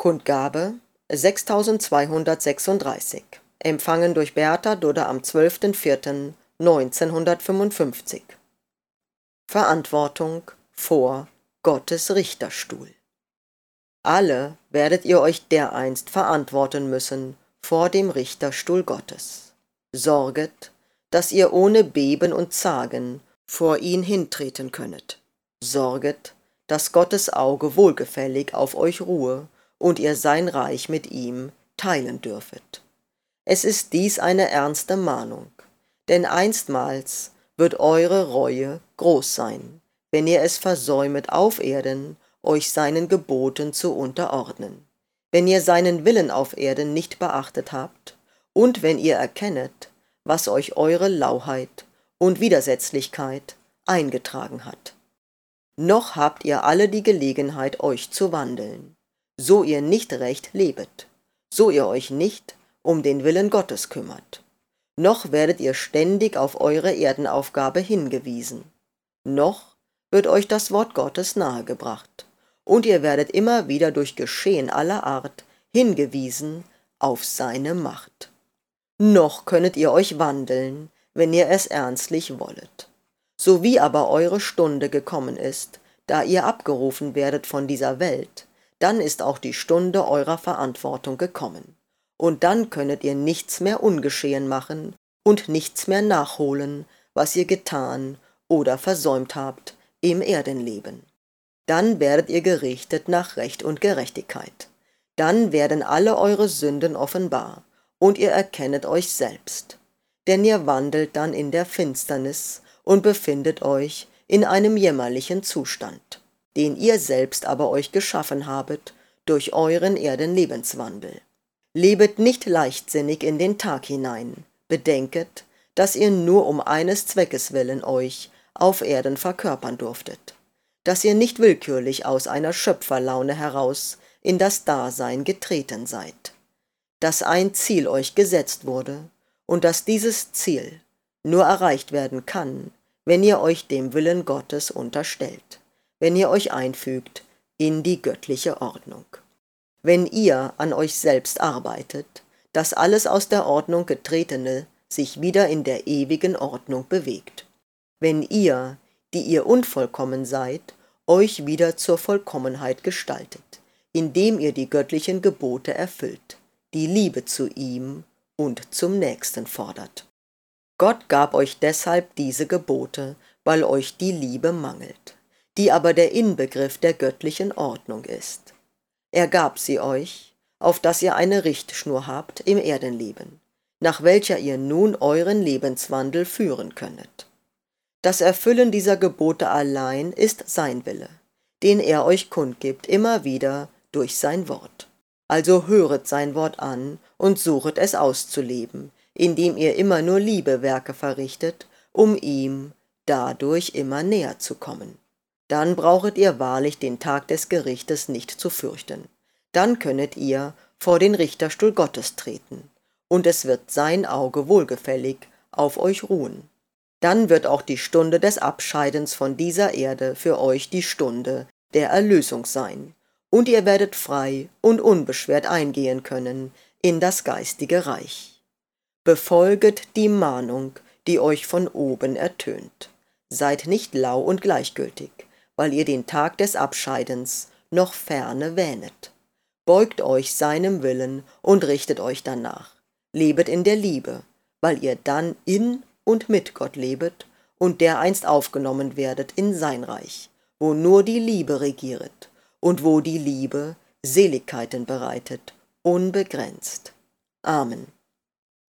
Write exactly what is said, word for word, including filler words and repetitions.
Kundgabe sechstausendzweihundertsechsunddreißig, empfangen durch Beata Dudde am zwölften vierten neunzehnhundertfünfundfünfzig. Verantwortung vor Gottes Richterstuhl. Alle werdet ihr euch dereinst verantworten müssen vor dem Richterstuhl Gottes. Sorget, dass ihr ohne Beben und Zagen vor ihn hintreten könnet. Sorget, dass Gottes Auge wohlgefällig auf euch ruhe und ihr sein Reich mit ihm teilen dürfet. Es ist dies eine ernste Mahnung, denn einstmals wird eure Reue groß sein, wenn ihr es versäumet auf Erden, euch seinen Geboten zu unterordnen, wenn ihr seinen Willen auf Erden nicht beachtet habt und wenn ihr erkennet, was euch eure Lauheit und Widersetzlichkeit eingetragen hat. Noch habt ihr alle die Gelegenheit, euch zu wandeln, so ihr nicht recht lebet, so ihr euch nicht um den Willen Gottes kümmert. Noch werdet ihr ständig auf eure Erdenaufgabe hingewiesen. Noch wird euch das Wort Gottes nahegebracht, und ihr werdet immer wieder durch Geschehen aller Art hingewiesen auf seine Macht. Noch könnet ihr euch wandeln, wenn ihr es ernstlich wollet. So wie aber eure Stunde gekommen ist, da ihr abgerufen werdet von dieser Welt, dann ist auch die Stunde eurer Verantwortung gekommen. Und dann könnet ihr nichts mehr ungeschehen machen und nichts mehr nachholen, was ihr getan oder versäumt habt im Erdenleben. Dann werdet ihr gerichtet nach Recht und Gerechtigkeit. Dann werden alle eure Sünden offenbar, und ihr erkennet euch selbst. Denn ihr wandelt dann in der Finsternis und befindet euch in einem jämmerlichen Zustand, den ihr selbst aber euch geschaffen habet durch euren Erdenlebenswandel. Lebet nicht leichtsinnig in den Tag hinein, bedenket, dass ihr nur um eines Zweckes willen euch auf Erden verkörpern durftet, dass ihr nicht willkürlich aus einer Schöpferlaune heraus in das Dasein getreten seid, dass ein Ziel euch gesetzt wurde und dass dieses Ziel nur erreicht werden kann, wenn ihr euch dem Willen Gottes unterstellt, wenn ihr euch einfügt in die göttliche Ordnung. Wenn ihr an euch selbst arbeitet, dass alles aus der Ordnung Getretene sich wieder in der ewigen Ordnung bewegt. Wenn ihr, die ihr unvollkommen seid, euch wieder zur Vollkommenheit gestaltet, indem ihr die göttlichen Gebote erfüllt, die Liebe zu ihm und zum Nächsten fordert. Gott gab euch deshalb diese Gebote, weil euch die Liebe mangelt, die aber der Inbegriff der göttlichen Ordnung ist. Er gab sie euch, auf dass ihr eine Richtschnur habt im Erdenleben, nach welcher ihr nun euren Lebenswandel führen könnet. Das Erfüllen dieser Gebote allein ist sein Wille, den er euch kundgibt immer wieder durch sein Wort. Also höret sein Wort an und suchet es auszuleben, indem ihr immer nur Liebewerke verrichtet, um ihm dadurch immer näher zu kommen. Dann brauchet ihr wahrlich den Tag des Gerichtes nicht zu fürchten. Dann könnet ihr vor den Richterstuhl Gottes treten, und es wird sein Auge wohlgefällig auf euch ruhen. Dann wird auch die Stunde des Abscheidens von dieser Erde für euch die Stunde der Erlösung sein, und ihr werdet frei und unbeschwert eingehen können in das geistige Reich. Befolget die Mahnung, die euch von oben ertönt. Seid nicht lau und gleichgültig, weil ihr den Tag des Abscheidens noch ferne wähnet. Beugt euch seinem Willen und richtet euch danach. Lebet in der Liebe, weil ihr dann in und mit Gott lebet und dereinst aufgenommen werdet in sein Reich, wo nur die Liebe regieret und wo die Liebe Seligkeiten bereitet, unbegrenzt. Amen.